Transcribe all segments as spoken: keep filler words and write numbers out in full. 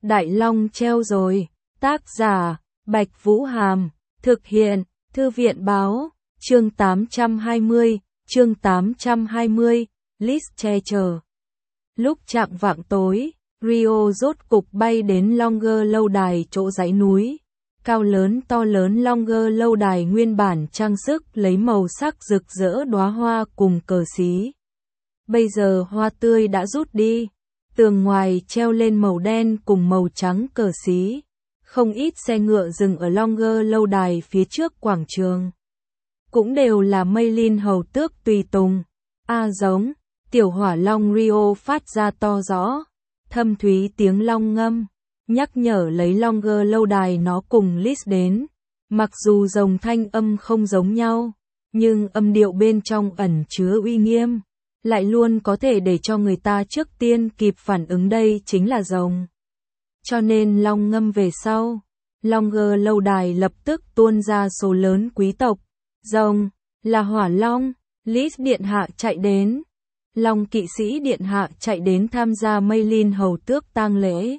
Đại Long treo rồi. Tác giả, Bạch Vũ Hàm. Thực hiện, Thư viện Báo. Chương tám trăm hai mươi, chương tám trăm hai mươi, Liz che chở. Lúc chạng vạng tối, Rio rốt cục bay đến Longer lâu đài chỗ dãy núi. Cao lớn to lớn Longer lâu đài nguyên bản trang sức lấy màu sắc rực rỡ đóa hoa cùng cờ xí. Bây giờ hoa tươi đã rút đi, tường ngoài treo lên màu đen cùng màu trắng cờ xí. Không ít xe ngựa dừng ở Longer lâu đài phía trước quảng trường. Cũng đều là Mây Linh hầu tước tùy tùng. A giống, tiểu hỏa long Rio phát ra to rõ, thâm thúy tiếng long ngâm, nhắc nhở lấy Longer lâu đài nó cùng Liz đến. Mặc dù dòng thanh âm không giống nhau, nhưng âm điệu bên trong ẩn chứa uy nghiêm, lại luôn có thể để cho người ta trước tiên kịp phản ứng đây chính là rồng. Cho nên long ngâm về sau, Longer lâu đài lập tức tuôn ra số lớn quý tộc. Rồng, là hỏa long, Liz điện hạ chạy đến. Long kỵ sĩ điện hạ chạy đến tham gia Mây Linh hầu tước tang lễ.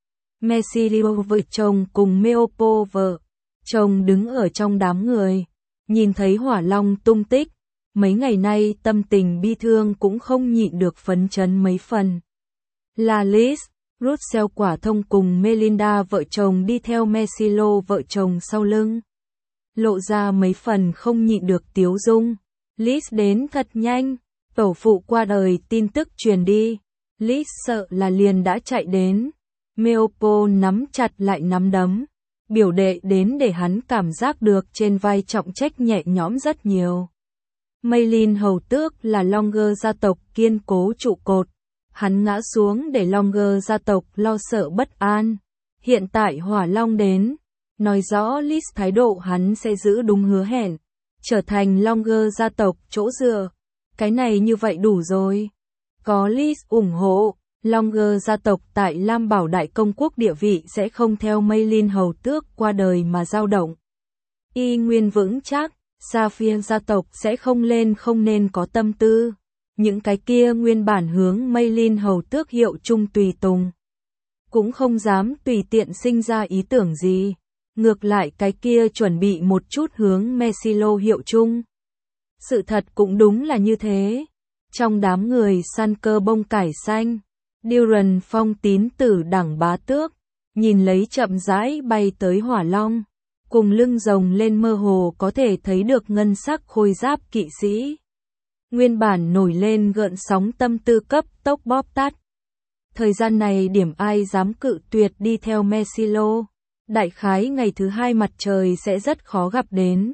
Messilio vợ chồng cùng Meopo vợ chồng đứng ở trong đám người, nhìn thấy hỏa long tung tích. Mấy ngày nay tâm tình bi thương cũng không nhịn được phấn chấn mấy phần. Là Liz, Russell quả thông cùng Melinda vợ chồng đi theo Messilio vợ chồng sau lưng. Lộ ra mấy phần không nhịn được tiếu dung. Liz đến thật nhanh, tổ phụ qua đời tin tức truyền đi. Liz sợ là liền đã chạy đến. Meopo nắm chặt lại nắm đấm. Biểu đệ đến để hắn cảm giác được trên vai trọng trách nhẹ nhõm rất nhiều. Mây Linh hầu tước là Longer gia tộc kiên cố trụ cột. Hắn ngã xuống để Longer gia tộc lo sợ bất an. Hiện tại hỏa long đến, nói rõ Liz thái độ hắn sẽ giữ đúng hứa hẹn, trở thành Longer gia tộc chỗ dựa. Cái này như vậy đủ rồi. Có Liz ủng hộ, Longer gia tộc tại Lam Bảo Đại Công quốc địa vị sẽ không theo Mây Linh hầu tước qua đời mà dao động. Y nguyên vững chắc, Sapphire gia tộc sẽ không lên không nên có tâm tư. Những cái kia nguyên bản hướng Mây Linh hầu tước hiệu chung tùy tùng, cũng không dám tùy tiện sinh ra ý tưởng gì. Ngược lại cái kia chuẩn bị một chút hướng Messilio hiệu chung. Sự thật cũng đúng là như thế. Trong đám người săn cơ bông cải xanh, Duran Phong tín tử đẳng bá tước, nhìn lấy chậm rãi bay tới hỏa long, cùng lưng rồng lên mơ hồ có thể thấy được ngân sắc khôi giáp kỵ sĩ. Nguyên bản nổi lên gợn sóng tâm tư cấp tốc bóp tắt. Thời gian này điểm ai dám cự tuyệt đi theo Messilio. Đại khái ngày thứ hai mặt trời sẽ rất khó gặp đến.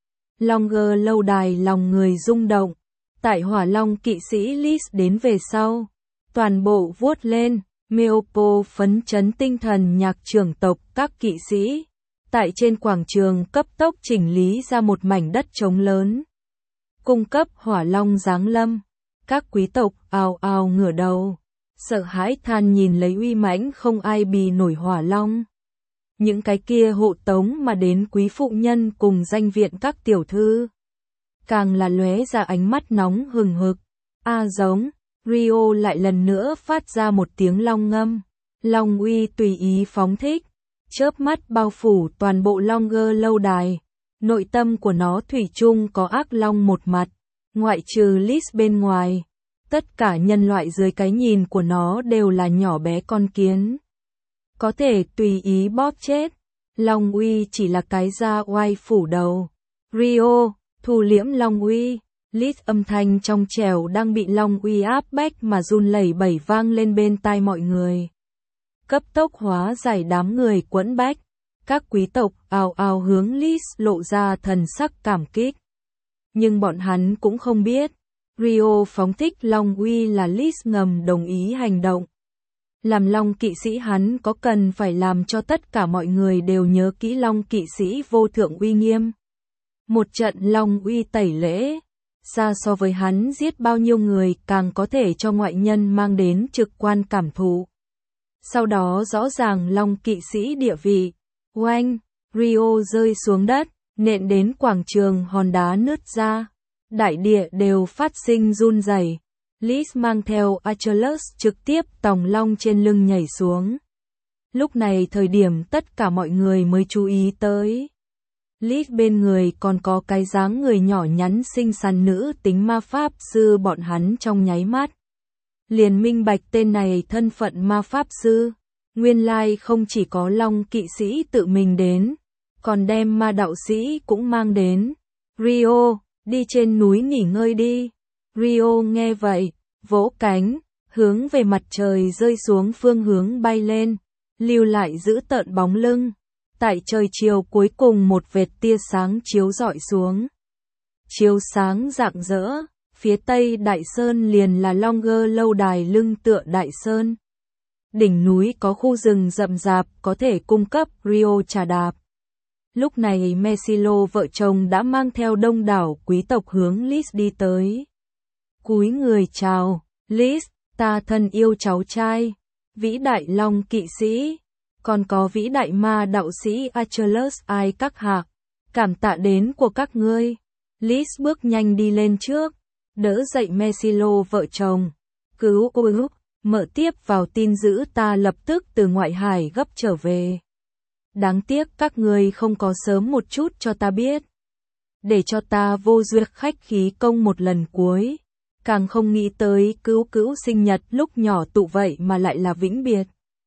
Longer lâu đài lòng người rung động. Tại hỏa long kỵ sĩ Liz đến về sau, toàn bộ vuốt lên. Meopo phấn chấn tinh thần nhạc trưởng tộc các kỵ sĩ. Tại trên quảng trường cấp tốc chỉnh lý ra một mảnh đất trống lớn, cung cấp hỏa long giáng lâm. Các quý tộc ào ào ngửa đầu, sợ hãi than nhìn lấy uy mãnh không ai bì nổi hỏa long. Những cái kia hộ tống mà đến quý phụ nhân cùng danh viện các tiểu thư, càng là lóe ra ánh mắt nóng hừng hực. A giống, Rio lại lần nữa phát ra một tiếng long ngâm. Long uy tùy ý phóng thích, chớp mắt bao phủ toàn bộ Longer lâu đài. Nội tâm của nó thủy chung có ác long một mặt, ngoại trừ Liz bên ngoài. Tất cả nhân loại dưới cái nhìn của nó đều là nhỏ bé con kiến, có thể tùy ý bóp chết. Long uy chỉ là cái da oai phủ đầu. Rio, thu liễm long uy. Liz âm thanh trong trẻo đang bị long uy áp bách mà run lẩy bẩy vang lên bên tai mọi người. Cấp tốc hóa giải đám người quẫn bách. Các quý tộc ào ào hướng Liz lộ ra thần sắc cảm kích. Nhưng bọn hắn cũng không biết, Rio phóng thích long uy là Liz ngầm đồng ý hành động. Làm long kỵ sĩ hắn có cần phải làm cho tất cả mọi người đều nhớ kỹ long kỵ sĩ vô thượng uy nghiêm. Một trận long uy tẩy lễ, xa so với hắn giết bao nhiêu người càng có thể cho ngoại nhân mang đến trực quan cảm thụ. Sau đó rõ ràng long kỵ sĩ địa vị. Oanh, Rio rơi xuống đất, nện đến quảng trường hòn đá nứt ra. Đại địa đều phát sinh run rẩy. Liz mang theo Achilles trực tiếp tòng long trên lưng nhảy xuống. Lúc này thời điểm tất cả mọi người mới chú ý tới. Liz bên người còn có cái dáng người nhỏ nhắn xinh xắn nữ tính ma pháp sư, bọn hắn trong nháy mắt liền minh bạch tên này thân phận ma pháp sư. Nguyên lai không chỉ có Long kỵ sĩ tự mình đến, còn đem ma đạo sĩ cũng mang đến. Rio, đi trên núi nghỉ ngơi đi. Rio nghe vậy, vỗ cánh, hướng về mặt trời rơi xuống phương hướng bay lên, lưu lại giữ tợn bóng lưng. Tại trời chiều cuối cùng một vệt tia sáng chiếu rọi xuống. Chiếu sáng rạng rỡ, phía tây Đại Sơn liền là Longer lâu đài lưng tựa Đại Sơn. Đỉnh núi có khu rừng rậm rạp có thể cung cấp Rio trà đạp. Lúc này Mesilo vợ chồng đã mang theo đông đảo quý tộc hướng Liz đi tới. Cúi người chào, Liz, ta thân yêu cháu trai, vĩ đại Long kỵ sĩ, còn có vĩ đại ma đạo sĩ Achilles ai các hạ, cảm tạ đến của các ngươi. Liz bước nhanh đi lên trước, đỡ dậy Mesilo vợ chồng, cứu ôi mở tiếp vào tin dữ ta lập tức từ ngoại hải gấp trở về. Đáng tiếc các ngươi không có sớm một chút cho ta biết, để cho ta vô duyên khách khí công một lần cuối. Càng không nghĩ tới cứu cứu sinh nhật lúc nhỏ tụ vậy mà lại là vĩnh biệt.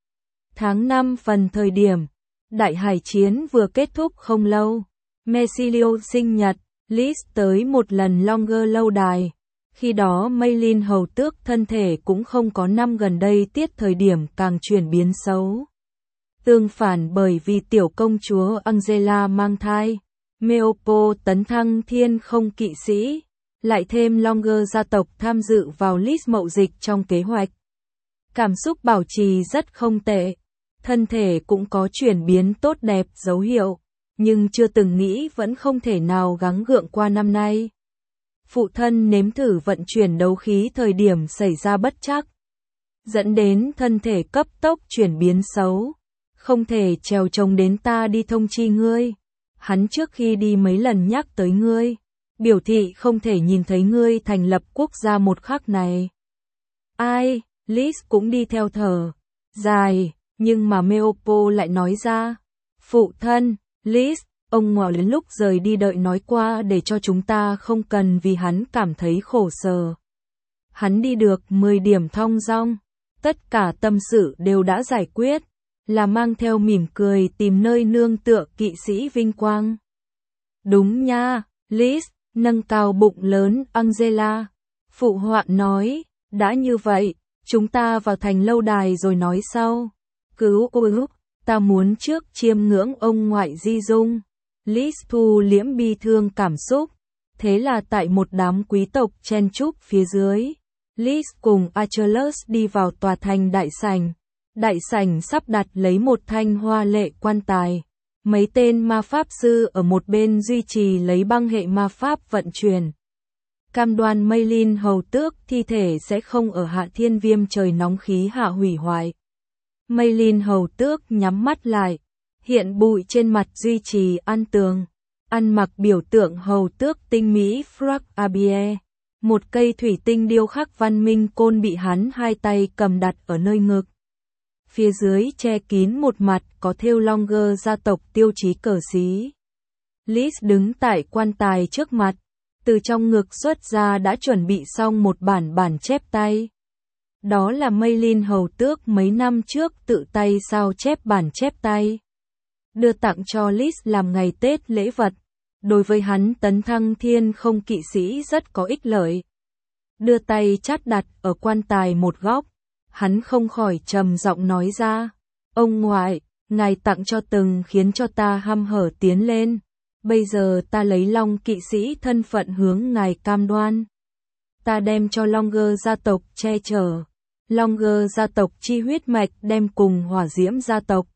Tháng năm phần thời điểm, đại hải chiến vừa kết thúc không lâu, Messilio sinh nhật, Liz tới một lần Longer lâu đài. Khi đó Maylin hầu tước thân thể cũng không có năm gần đây tiết thời điểm càng chuyển biến xấu. Tương phản bởi vì tiểu công chúa Angela mang thai, Meopo tấn thăng thiên không kỵ sĩ, lại thêm Longer gia tộc tham dự vào Liz mậu dịch trong kế hoạch. Cảm xúc bảo trì rất không tệ, thân thể cũng có chuyển biến tốt đẹp dấu hiệu, nhưng chưa từng nghĩ vẫn không thể nào gắng gượng qua năm nay. Phụ thân nếm thử vận chuyển đấu khí thời điểm xảy ra bất trắc, dẫn đến thân thể cấp tốc chuyển biến xấu, không thể trèo trống đến ta đi thông chi ngươi. Hắn trước khi đi mấy lần nhắc tới ngươi, biểu thị không thể nhìn thấy ngươi thành lập quốc gia một khắc này. Ai, Liz cũng đi theo thở dài, nhưng mà Meopo lại nói ra, phụ thân, Liz, ông ngoại đến lúc rời đi đợi nói qua để cho chúng ta không cần vì hắn cảm thấy khổ sở. Hắn đi được mười điểm thong dong, tất cả tâm sự đều đã giải quyết, là mang theo mỉm cười tìm nơi nương tựa kỵ sĩ vinh quang. Đúng nha, Liz, nâng cao bụng lớn Angela. Phụ họa nói, đã như vậy, chúng ta vào thành lâu đài rồi nói sau. Cứu ôi, ta muốn trước chiêm ngưỡng ông ngoại di dung. Liz thu liễm bi thương cảm xúc, thế là tại một đám quý tộc chen chúc phía dưới, Liz cùng Achilles đi vào tòa thành đại sảnh. Đại sảnh sắp đặt lấy một thanh hoa lệ quan tài, mấy tên ma pháp sư ở một bên duy trì lấy băng hệ ma pháp vận chuyển. Cam đoan Maylin hầu tước thi thể sẽ không ở hạ thiên viêm trời nóng khí hạ hủy hoại. Maylin hầu tước nhắm mắt lại, hiện bụi trên mặt duy trì an tường, ăn mặc biểu tượng hầu tước tinh mỹ Frag Abie, một cây thủy tinh điêu khắc văn minh côn bị hắn hai tay cầm đặt ở nơi ngực. Phía dưới che kín một mặt có thêu Longer gia tộc tiêu chí cờ xí. Liz đứng tại quan tài trước mặt, từ trong ngực xuất ra đã chuẩn bị xong một bản bản chép tay. Đó là Maylin hầu tước mấy năm trước tự tay sao chép bản chép tay, đưa tặng cho Liz làm ngày Tết lễ vật. Đối với hắn tấn thăng thiên không kỵ sĩ rất có ích lợi. Đưa tay chát đặt ở quan tài một góc, hắn không khỏi trầm giọng nói ra, ông ngoại, ngài tặng cho từng khiến cho ta hăm hở tiến lên, bây giờ ta lấy Long kỵ sĩ thân phận hướng ngài cam đoan. Ta đem cho Longer gia tộc che chở, Longer gia tộc chi huyết mạch đem cùng hỏa diễm gia tộc,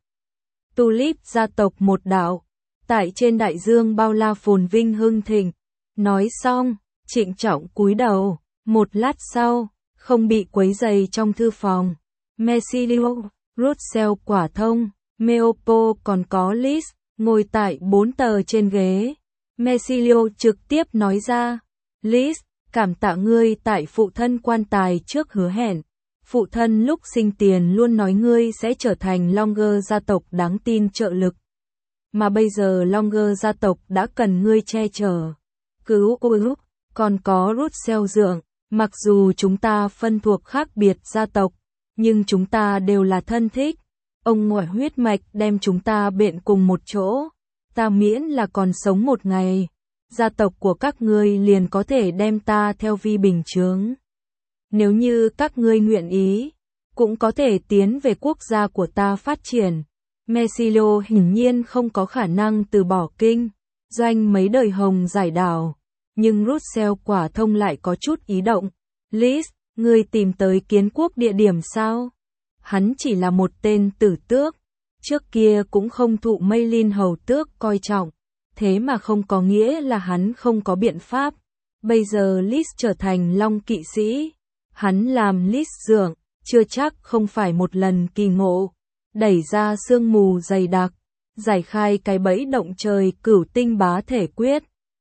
Tulip gia tộc một đạo, tại trên đại dương bao la phồn vinh hưng thịnh. Nói xong, trịnh trọng cúi đầu, một lát sau, không bị quấy rầy trong thư phòng. Messilio, Russell quả thông, Meopo còn có Liz, ngồi tại bốn tờ trên ghế. Messilio trực tiếp nói ra, Liz, cảm tạ ngươi tại phụ thân quan tài trước hứa hẹn. Phụ thân lúc sinh tiền luôn nói ngươi sẽ trở thành Longer gia tộc đáng tin trợ lực. Mà bây giờ Longer gia tộc đã cần ngươi che chở. Cứu ôi, còn có Russell dượng, mặc dù chúng ta phân thuộc khác biệt gia tộc, nhưng chúng ta đều là thân thích. Ông ngoại huyết mạch đem chúng ta bện cùng một chỗ. Ta miễn là còn sống một ngày, gia tộc của các ngươi liền có thể đem ta theo vi bình chướng. Nếu như các ngươi nguyện ý, cũng có thể tiến về quốc gia của ta phát triển. Messilio hiển nhiên không có khả năng từ bỏ kinh doanh mấy đời Hồng giải đảo, nhưng Russell quả thông lại có chút ý động. Liz, ngươi tìm tới kiến quốc địa điểm sao? Hắn chỉ là một tên tử tước, trước kia cũng không thụ Maylin hầu tước coi trọng, thế mà không có nghĩa là hắn không có biện pháp. Bây giờ Liz trở thành Long kỵ sĩ, hắn làm Liz dượng, chưa chắc không phải một lần kỳ ngộ, đẩy ra sương mù dày đặc, giải khai cái bẫy động trời cửu tinh bá thể quyết.